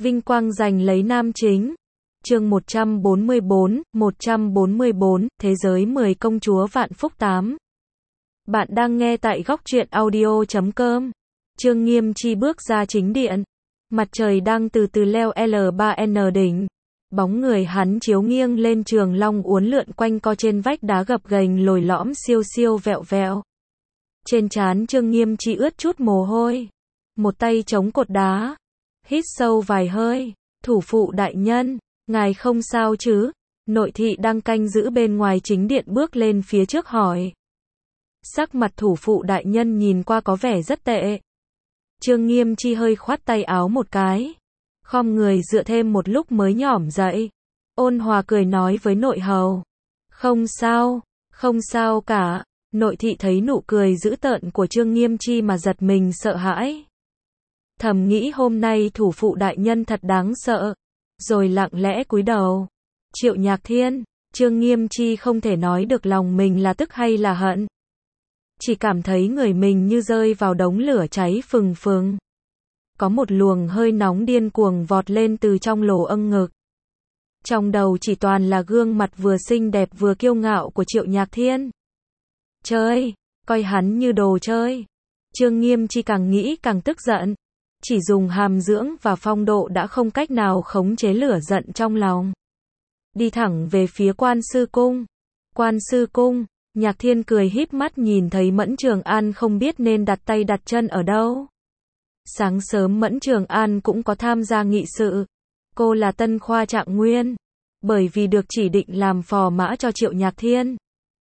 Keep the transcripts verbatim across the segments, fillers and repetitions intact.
Vinh quang giành lấy nam chính. Chương một trăm bốn mươi bốn, một trăm bốn mươi bốn, Thế giới mười công chúa vạn phúc tám. Bạn đang nghe tại góc truyện audio chấm com. Trương Nghiêm Chi bước ra chính điện. Mặt trời đang từ từ leo L ba N đỉnh. Bóng người hắn chiếu nghiêng lên trường long uốn lượn quanh co trên vách đá gập ghềnh lồi lõm siêu siêu vẹo vẹo. Trên trán Trương Nghiêm Chi ướt chút mồ hôi. Một tay chống cột đá. Hít sâu vài hơi. Thủ phụ đại nhân, ngài không sao chứ? Nội thị đang canh giữ bên ngoài chính điện bước lên phía trước hỏi. Sắc mặt thủ phụ đại nhân nhìn qua có vẻ rất tệ. Trương Nghiêm Chi hơi khoát tay áo một cái. Khom người dựa thêm một lúc mới nhỏm dậy. Ôn hòa cười nói với nội hầu. Không sao, không sao cả. Nội thị thấy nụ cười dữ tợn của Trương Nghiêm Chi mà giật mình sợ hãi. Thầm nghĩ hôm nay thủ phụ đại nhân thật đáng sợ. Rồi lặng lẽ cúi đầu. Triệu Nhạc Thiên, Trương Nghiêm Chi không thể nói được lòng mình là tức hay là hận. Chỉ cảm thấy người mình như rơi vào đống lửa cháy phừng phừng. Có một luồng hơi nóng điên cuồng vọt lên từ trong lỗ âng ngực. Trong đầu chỉ toàn là gương mặt vừa xinh đẹp vừa kiêu ngạo của Triệu Nhạc Thiên. Chơi, coi hắn như đồ chơi. Trương Nghiêm Chi càng nghĩ càng tức giận. Chỉ dùng hàm dưỡng và phong độ đã không cách nào khống chế lửa giận trong lòng. Đi thẳng về phía Quan Sư Cung. Quan Sư Cung, Nhạc Thiên cười híp mắt nhìn thấy Mẫn Trường An không biết nên đặt tay đặt chân ở đâu. Sáng sớm Mẫn Trường An cũng có tham gia nghị sự. Cô là tân khoa trạng nguyên. Bởi vì được chỉ định làm phò mã cho Triệu Nhạc Thiên.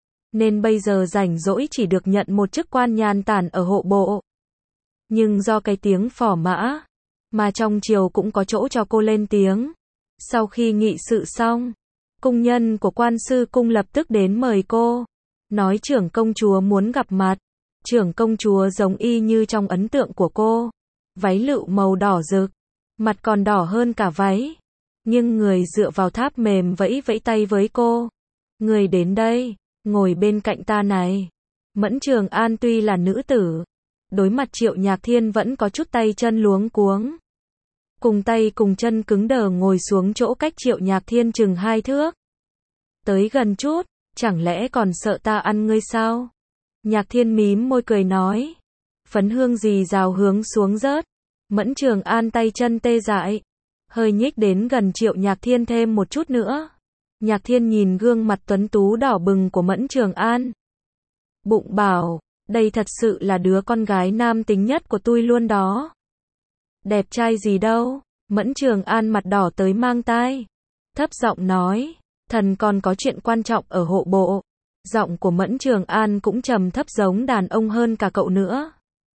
Nên bây giờ rảnh rỗi chỉ được nhận một chức quan nhàn tản ở hộ bộ. Nhưng do cái tiếng phò mã, mà trong triều cũng có chỗ cho cô lên tiếng. Sau khi nghị sự xong, cung nhân của Quan Sư Cung lập tức đến mời cô. Nói trưởng công chúa muốn gặp mặt. Trưởng công chúa giống y như trong ấn tượng của cô. Váy lựu màu đỏ rực. Mặt còn đỏ hơn cả váy. Nhưng người dựa vào tháp mềm vẫy vẫy tay với cô. Người đến đây, ngồi bên cạnh ta này. Mẫn Trường An tuy là nữ tử. Đối mặt Triệu Nhạc Thiên vẫn có chút tay chân luống cuống. Cùng tay cùng chân cứng đờ ngồi xuống chỗ cách Triệu Nhạc Thiên chừng hai thước. Tới gần chút, chẳng lẽ còn sợ ta ăn ngươi sao? Nhạc Thiên mím môi cười nói. Phấn hương gì rào hướng xuống rớt. Mẫn Trường An tay chân tê dại. Hơi nhích đến gần Triệu Nhạc Thiên thêm một chút nữa. Nhạc Thiên nhìn gương mặt tuấn tú đỏ bừng của Mẫn Trường An. Bụng bảo, đây thật sự là đứa con gái nam tính nhất của tôi luôn đó. Đẹp trai gì đâu. Mẫn Trường An mặt đỏ tới mang tai. Thấp giọng nói, thần còn có chuyện quan trọng ở hộ bộ. Giọng của Mẫn Trường An cũng trầm thấp giống đàn ông hơn cả cậu nữa.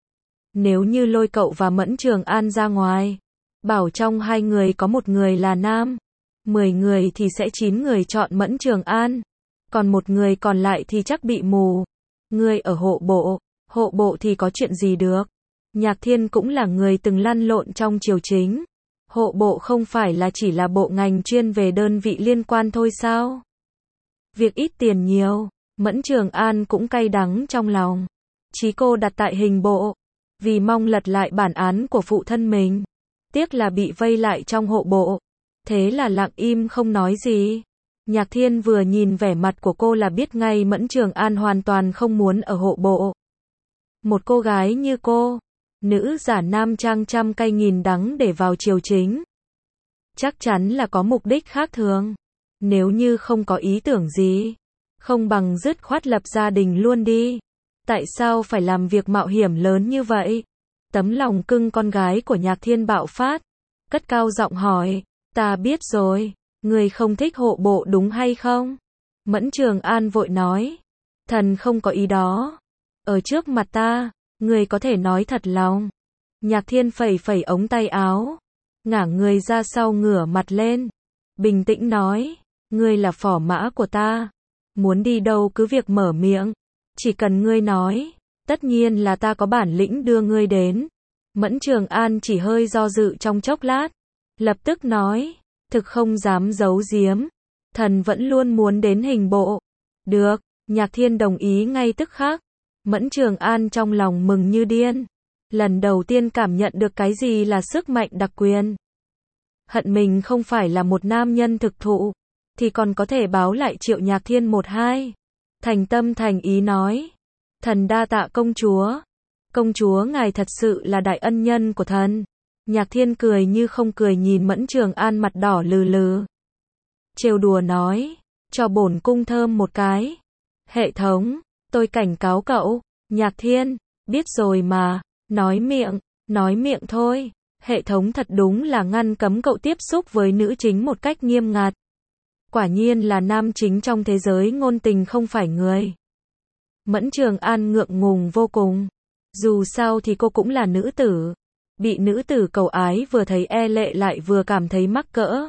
Nếu như lôi cậu và Mẫn Trường An ra ngoài, bảo trong hai người có một người là nam, mười người thì sẽ chín người chọn Mẫn Trường An, còn một người còn lại thì chắc bị mù. Ngươi ở hộ bộ, hộ bộ thì có chuyện gì được? Nhạc Thiên cũng là người từng lăn lộn trong triều chính. Hộ bộ không phải là chỉ là bộ ngành chuyên về đơn vị liên quan thôi sao? Việc ít tiền nhiều, Mẫn Trường An cũng cay đắng trong lòng. Chí cô đặt tại hình bộ, vì mong lật lại bản án của phụ thân mình. Tiếc là bị vây lại trong hộ bộ. Thế là lặng im không nói gì. Nhạc Thiên vừa nhìn vẻ mặt của cô là biết ngay Mẫn Trường An hoàn toàn không muốn ở hộ bộ. Một cô gái như cô, nữ giả nam trang trăm cây nghìn đắng để vào triều chính. Chắc chắn là có mục đích khác thường. Nếu như không có ý tưởng gì, không bằng dứt khoát lập gia đình luôn đi. Tại sao phải làm việc mạo hiểm lớn như vậy? Tấm lòng cưng con gái của Nhạc Thiên bạo phát. Cất cao giọng hỏi, ta biết rồi. Người không thích hộ bộ đúng hay không? Mẫn Trường An vội nói. Thần không có ý đó. Ở trước mặt ta, người có thể nói thật lòng. Nhạc Thiên phẩy phẩy ống tay áo. Ngả người ra sau ngửa mặt lên. Bình tĩnh nói. Ngươi là phò mã của ta. Muốn đi đâu cứ việc mở miệng. Chỉ cần ngươi nói. Tất nhiên là ta có bản lĩnh đưa ngươi đến. Mẫn Trường An chỉ hơi do dự trong chốc lát. Lập tức nói. Thực không dám giấu giếm. Thần vẫn luôn muốn đến hình bộ. Được, Nhạc Thiên đồng ý ngay tức khắc. Mẫn Trường An trong lòng mừng như điên. Lần đầu tiên cảm nhận được cái gì là sức mạnh đặc quyền. hận mình không phải là một nam nhân thực thụ, thì còn có thể báo lại Triệu Nhạc Thiên một hai. Thành tâm thành ý nói, thần đa tạ công chúa. Công chúa ngài thật sự là đại ân nhân của thần. Nhạc Thiên cười như không cười nhìn Mẫn Trường An mặt đỏ lừ lừ. Trêu đùa nói, cho bổn cung thơm một cái. Hệ thống, tôi cảnh cáo cậu. Nhạc Thiên, biết rồi mà, nói miệng, nói miệng thôi. Hệ thống thật đúng là ngăn cấm cậu tiếp xúc với nữ chính một cách nghiêm ngặt. Quả nhiên là nam chính trong thế giới ngôn tình không phải người. Mẫn Trường An ngượng ngùng vô cùng. Dù sao thì cô cũng là nữ tử. Bị nữ tử cầu ái vừa thấy e lệ lại vừa cảm thấy mắc cỡ.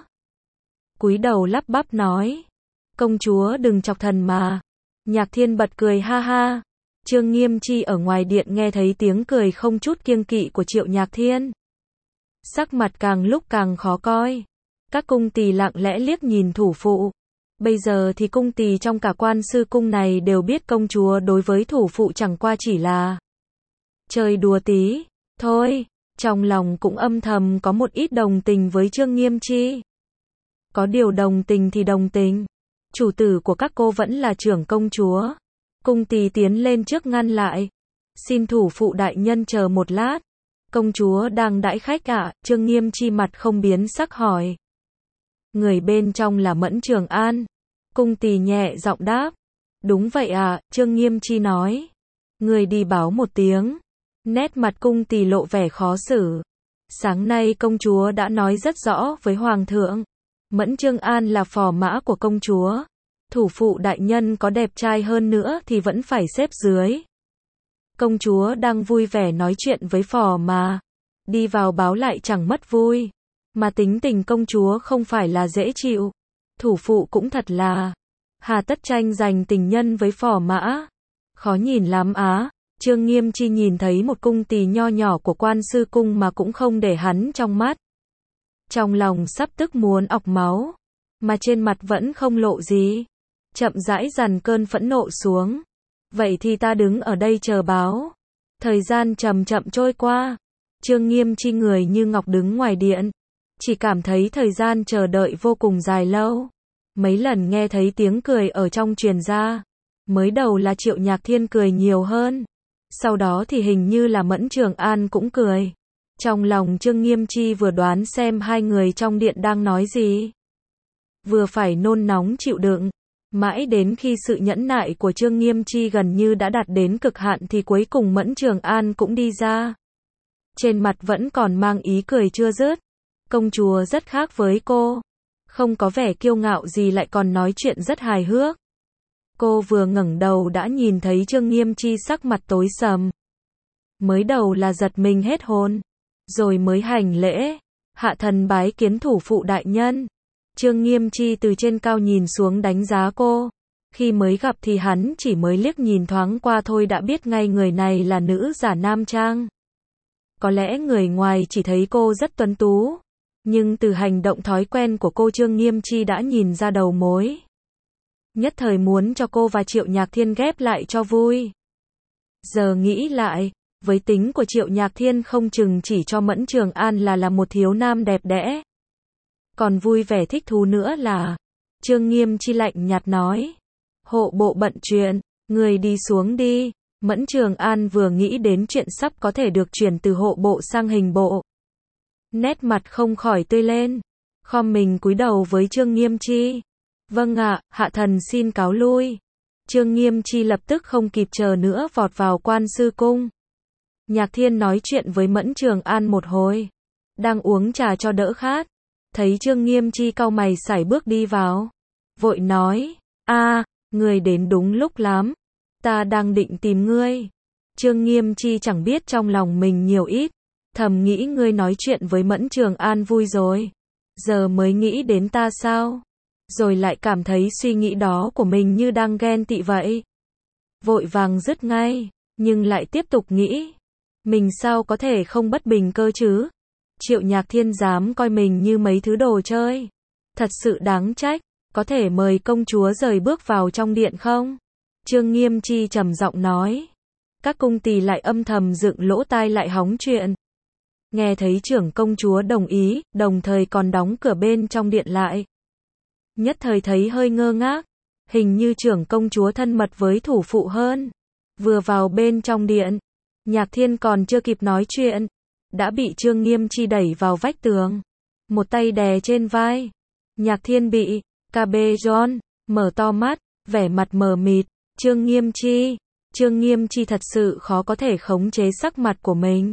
Cúi đầu lắp bắp nói, công chúa đừng chọc thần mà. Nhạc Thiên bật cười ha ha. Trương Nghiêm Chi ở ngoài điện nghe thấy tiếng cười không chút kiêng kỵ của Triệu Nhạc Thiên. Sắc mặt càng lúc càng khó coi. Các cung tỳ lặng lẽ liếc nhìn thủ phụ. Bây giờ thì cung tỳ trong cả quan sư cung này đều biết công chúa đối với thủ phụ chẳng qua chỉ là chơi đùa tí, thôi. Trong lòng cũng âm thầm có một ít đồng tình với Trương Nghiêm Chi. Có điều đồng tình thì đồng tình. Chủ tử của các cô vẫn là trưởng công chúa. Cung tỳ tiến lên trước ngăn lại. Xin thủ phụ đại nhân chờ một lát. Công chúa đang đãi khách ạ. À? Trương Nghiêm Chi mặt không biến sắc hỏi. Người bên trong là Mẫn Trường An. Cung tỳ nhẹ giọng đáp. Đúng vậy ạ, à, Trương Nghiêm Chi nói. Người đi báo một tiếng. Nét mặt cung tỳ lộ vẻ khó xử. Sáng nay công chúa đã nói rất rõ với hoàng thượng. Mẫn Trường An là phò mã của công chúa. Thủ phụ đại nhân có đẹp trai hơn nữa thì vẫn phải xếp dưới. Công chúa đang vui vẻ nói chuyện với phò mà. Đi vào báo lại chẳng mất vui. Mà tính tình công chúa không phải là dễ chịu. Thủ phụ cũng thật là. Hà tất tranh giành tình nhân với phò mã. Khó nhìn lắm á. Trương Nghiêm Chi nhìn thấy một cung tỳ nho nhỏ của quan sư cung mà cũng không để hắn trong mắt. Trong lòng sắp tức muốn ọc máu. Mà trên mặt vẫn không lộ gì. Chậm rãi dằn cơn phẫn nộ xuống. Vậy thì ta đứng ở đây chờ báo. Thời gian chậm chậm trôi qua. Trương Nghiêm Chi người như ngọc đứng ngoài điện. Chỉ cảm thấy thời gian chờ đợi vô cùng dài lâu. Mấy lần nghe thấy tiếng cười ở trong truyền ra. Mới đầu là Triệu Nhạc Thiên cười nhiều hơn. Sau đó thì hình như là Mẫn Trường An cũng cười. Trong lòng Trương Nghiêm Chi vừa đoán xem hai người trong điện đang nói gì. Vừa phải nôn nóng chịu đựng. Mãi đến khi sự nhẫn nại của Trương Nghiêm Chi gần như đã đạt đến cực hạn thì cuối cùng Mẫn Trường An cũng đi ra. Trên mặt vẫn còn mang ý cười chưa dứt. Công chúa rất khác với cô. Không có vẻ kiêu ngạo gì lại còn nói chuyện rất hài hước. Cô vừa ngẩng đầu đã nhìn thấy Trương Nghiêm Chi sắc mặt tối sầm. Mới đầu là giật mình hết hồn. Rồi mới hành lễ. Hạ thần bái kiến thủ phụ đại nhân. Trương Nghiêm Chi từ trên cao nhìn xuống đánh giá cô. Khi mới gặp thì hắn chỉ mới liếc nhìn thoáng qua thôi đã biết ngay người này là nữ giả nam trang. Có lẽ người ngoài chỉ thấy cô rất tuấn tú. Nhưng từ hành động thói quen của cô Trương Nghiêm Chi đã nhìn ra đầu mối. Nhất thời muốn cho cô và Triệu Nhạc Thiên ghép lại cho vui. Giờ nghĩ lại, với tính của Triệu Nhạc Thiên không chừng chỉ cho Mẫn Trường An là là một thiếu nam đẹp đẽ. Còn vui vẻ thích thú nữa là, Trương Nghiêm Chi lạnh nhạt nói. Hộ bộ bận chuyện, người đi xuống đi. Mẫn Trường An vừa nghĩ đến chuyện sắp có thể được chuyển từ hộ bộ sang hình bộ. Nét mặt không khỏi tươi lên. Khom mình cúi đầu với Trương Nghiêm Chi. Vâng ạ, hạ thần xin cáo lui. Trương Nghiêm Chi lập tức không kịp chờ nữa vọt vào quan sư cung. Nhạc Thiên nói chuyện với Mẫn Trường An một hồi. Đang uống trà cho đỡ khát. Thấy Trương Nghiêm Chi cau mày sải bước đi vào. Vội nói, a, người đến đúng lúc lắm. Ta đang định tìm ngươi. Trương Nghiêm Chi chẳng biết trong lòng mình nhiều ít. Thầm nghĩ ngươi nói chuyện với Mẫn Trường An vui rồi. Giờ mới nghĩ đến ta sao? Rồi lại cảm thấy suy nghĩ đó của mình như đang ghen tị vậy. Vội vàng dứt ngay. Nhưng lại tiếp tục nghĩ. Mình sao có thể không bất bình cơ chứ? Triệu Nhạc Thiên dám coi mình như mấy thứ đồ chơi. Thật sự đáng trách. Có thể mời công chúa rời bước vào trong điện không? Trương Nghiêm Chi trầm giọng nói. Các cung tỳ lại âm thầm dựng lỗ tai lại hóng chuyện. Nghe thấy trưởng công chúa đồng ý, đồng thời còn đóng cửa bên trong điện lại. Nhất thời thấy hơi ngơ ngác, hình như trưởng công chúa thân mật với thủ phụ hơn. Vừa vào bên trong điện, Nhạc Thiên còn chưa kịp nói chuyện, đã bị Trương Nghiêm Chi đẩy vào vách tường, một tay đè trên vai. Nhạc Thiên bị ca bê John mở to mắt, vẻ mặt mờ mịt. Trương Nghiêm Chi, Trương Nghiêm Chi thật sự khó có thể khống chế sắc mặt của mình.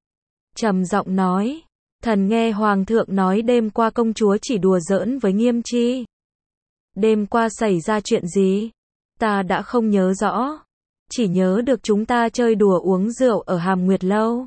Trầm giọng nói, thần nghe hoàng thượng nói đêm qua công chúa chỉ đùa giỡn với Nghiêm Chi. Đêm qua xảy ra chuyện gì? Ta đã không nhớ rõ, chỉ nhớ được chúng ta chơi đùa uống rượu ở Hàm Nguyệt Lâu.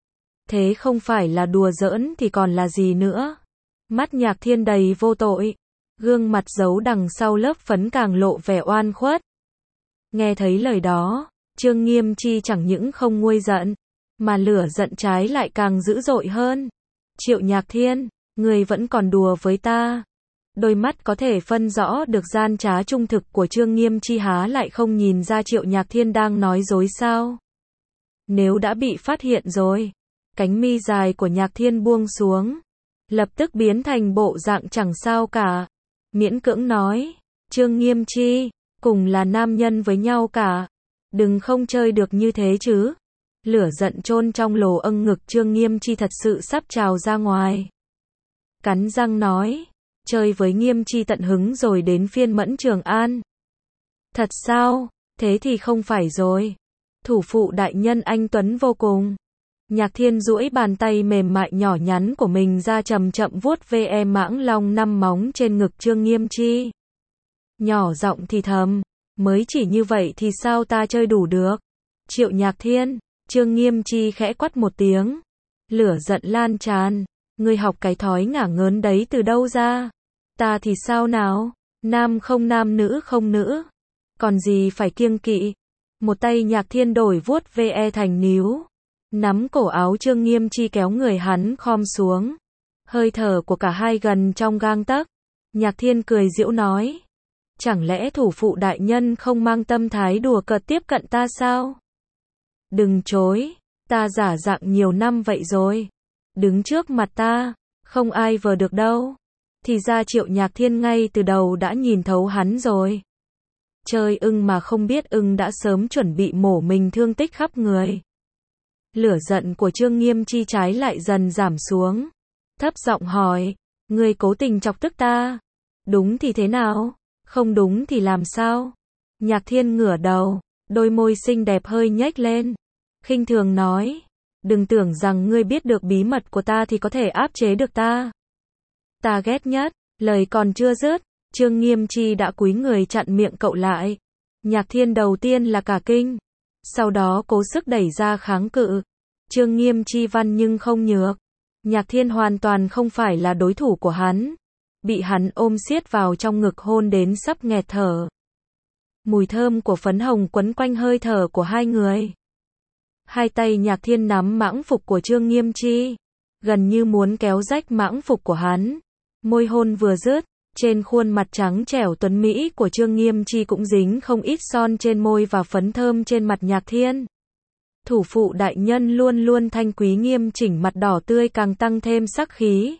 Thế không phải là đùa giỡn thì còn là gì nữa? Mắt Nhạc Thiên đầy vô tội, gương mặt giấu đằng sau lớp phấn càng lộ vẻ oan khuất. Nghe thấy lời đó, Trương Nghiêm Chi chẳng những không nguôi giận, mà lửa giận trái lại càng dữ dội hơn. Triệu Nhạc Thiên, người vẫn còn đùa với ta. Đôi mắt có thể phân rõ được gian trá trung thực của Trương Nghiêm Chi há lại không nhìn ra Triệu Nhạc Thiên đang nói dối sao? Nếu đã bị phát hiện rồi, cánh mi dài của Nhạc Thiên buông xuống, lập tức biến thành bộ dạng chẳng sao cả. Miễn cưỡng nói, Trương Nghiêm Chi, cùng là nam nhân với nhau cả, đừng không chơi được như thế chứ. Lửa giận chôn trong lồ âng ngực Trương Nghiêm Chi thật sự sắp trào ra ngoài. Cắn răng nói, chơi với Nghiêm Chi tận hứng rồi đến phiên Mẫn Trường An. Thật sao? Thế thì không phải rồi. Thủ phụ đại nhân anh tuấn vô cùng. Nhạc Thiên duỗi bàn tay mềm mại nhỏ nhắn của mình ra chậm chậm vuốt ve mãng long năm móng trên ngực Trương Nghiêm Chi. Nhỏ giọng thì thầm, mới chỉ như vậy thì sao ta chơi đủ được? Triệu Nhạc Thiên, Trương Nghiêm Chi khẽ quát một tiếng. Lửa giận lan tràn, ngươi học cái thói ngả ngớn đấy từ đâu ra? Ta thì sao nào? Nam không nam nữ không nữ. Còn gì phải kiêng kỵ? Một tay Nhạc Thiên đổi vuốt ve thành níu, nắm cổ áo Trương Nghiêm Chi kéo người hắn khom xuống. Hơi thở của cả hai gần trong gang tấc. Nhạc Thiên cười giễu nói, chẳng lẽ thủ phụ đại nhân không mang tâm thái đùa cợt tiếp cận ta sao? Đừng chối, ta giả dạng nhiều năm vậy rồi. Đứng trước mặt ta, không ai vờ được đâu. Thì ra Triệu Nhạc Thiên ngay từ đầu đã nhìn thấu hắn rồi. Chơi ưng mà không biết ưng đã sớm chuẩn bị mổ mình thương tích khắp người. Lửa giận của Trương Nghiêm Chi trái lại dần giảm xuống. Thấp giọng hỏi, ngươi cố tình chọc tức ta. Đúng thì thế nào? Không đúng thì làm sao? Nhạc Thiên ngửa đầu, đôi môi xinh đẹp hơi nhếch lên. Khinh thường nói, đừng tưởng rằng ngươi biết được bí mật của ta thì có thể áp chế được ta. Ta ghét nhất, lời còn chưa dứt, Trương Nghiêm Chi đã cúi người chặn miệng cậu lại. Nhạc Thiên đầu tiên là cả kinh, sau đó cố sức đẩy ra kháng cự. Trương Nghiêm Chi văn nhưng không nhược. Nhạc Thiên hoàn toàn không phải là đối thủ của hắn. Bị hắn ôm siết vào trong ngực hôn đến sắp nghẹt thở. Mùi thơm của phấn hồng quấn quanh hơi thở của hai người. Hai tay Nhạc Thiên nắm mãng phục của Trương Nghiêm Chi, gần như muốn kéo rách mãng phục của hắn. Môi hôn vừa dứt, trên khuôn mặt trắng trẻo tuấn mỹ của Trương Nghiêm Chi cũng dính không ít son trên môi và phấn thơm trên mặt Nhạc Thiên. Thủ phụ đại nhân luôn luôn thanh quý nghiêm chỉnh, mặt đỏ tươi càng tăng thêm sắc khí.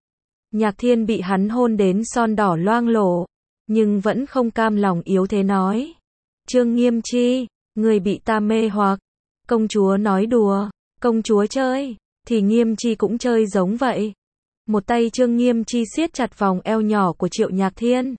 Nhạc Thiên bị hắn hôn đến son đỏ loang lổ, nhưng vẫn không cam lòng yếu thế nói. Trương Nghiêm Chi, người bị ta mê hoặc. Công chúa nói đùa, công chúa chơi, thì Nghiêm Chi cũng chơi giống vậy. Một tay Trương Nghiêm Chi siết chặt vòng eo nhỏ của Triệu Nhạc Thiên.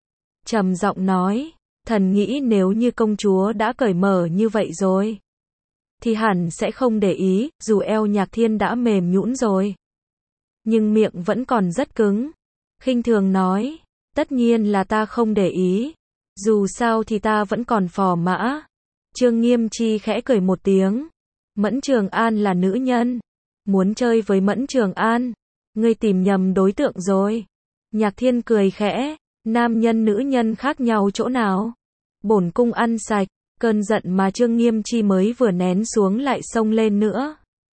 Trầm giọng nói, thần nghĩ nếu như công chúa đã cởi mở như vậy rồi, thì hẳn sẽ không để ý, dù eo Nhạc Thiên đã mềm nhũn rồi. Nhưng miệng vẫn còn rất cứng. Khinh thường nói, tất nhiên là ta không để ý. Dù sao thì ta vẫn còn phò mã. Trương Nghiêm Chi khẽ cười một tiếng. Mẫn Trường An là nữ nhân. Muốn chơi với Mẫn Trường An, ngươi tìm nhầm đối tượng rồi. Nhạc Thiên cười khẽ, nam nhân nữ nhân khác nhau chỗ nào? Bổn cung ăn sạch. Cơn giận mà Trương Nghiêm Chi mới vừa nén xuống lại xông lên nữa.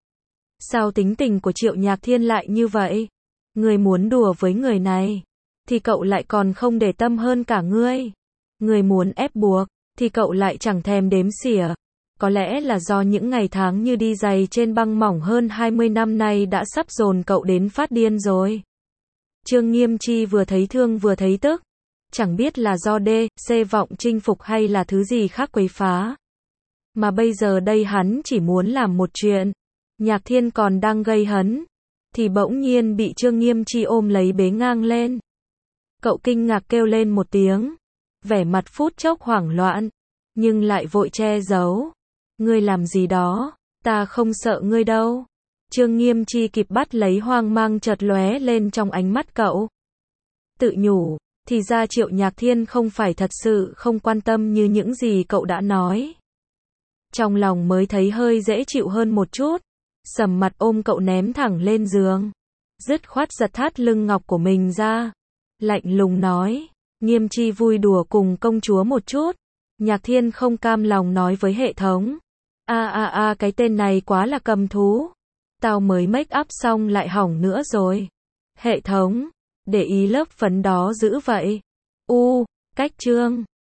Sao tính tình của Triệu Nhạc Thiên lại như vậy? Người muốn đùa với người này, thì cậu lại còn không để tâm hơn cả ngươi. Người muốn ép buộc, thì cậu lại chẳng thèm đếm xỉa. Có lẽ là do những ngày tháng như đi giày trên băng mỏng hơn hai mươi năm nay đã sắp dồn cậu đến phát điên rồi. Trương Nghiêm Chi vừa thấy thương vừa thấy tức. Chẳng biết là do D, C vọng chinh phục hay là thứ gì khác quấy phá. Mà bây giờ đây hắn chỉ muốn làm một chuyện. Nhạc Thiên còn đang gây hấn. Thì bỗng nhiên bị Trương Nghiêm Chi ôm lấy bế ngang lên. Cậu kinh ngạc kêu lên một tiếng. Vẻ mặt phút chốc hoảng loạn. Nhưng lại vội che giấu. Ngươi làm gì đó? Ta không sợ ngươi đâu. Trương Nghiêm Chi kịp bắt lấy hoang mang chợt lóe lên trong ánh mắt cậu. Tự nhủ. Thì ra Triệu Nhạc Thiên không phải thật sự không quan tâm như những gì cậu đã nói. Trong lòng mới thấy hơi dễ chịu hơn một chút. Sầm mặt ôm cậu ném thẳng lên giường. Dứt khoát giật thắt lưng ngọc của mình ra. Lạnh lùng nói. Nghiêm Chi vui đùa cùng công chúa một chút. Nhạc Thiên không cam lòng nói với hệ thống. A a a cái tên này quá là cầm thú. Tao mới make up xong lại hỏng nữa rồi. Hệ thống. Để ý lớp phấn đó dữ vậy. U, cách chương.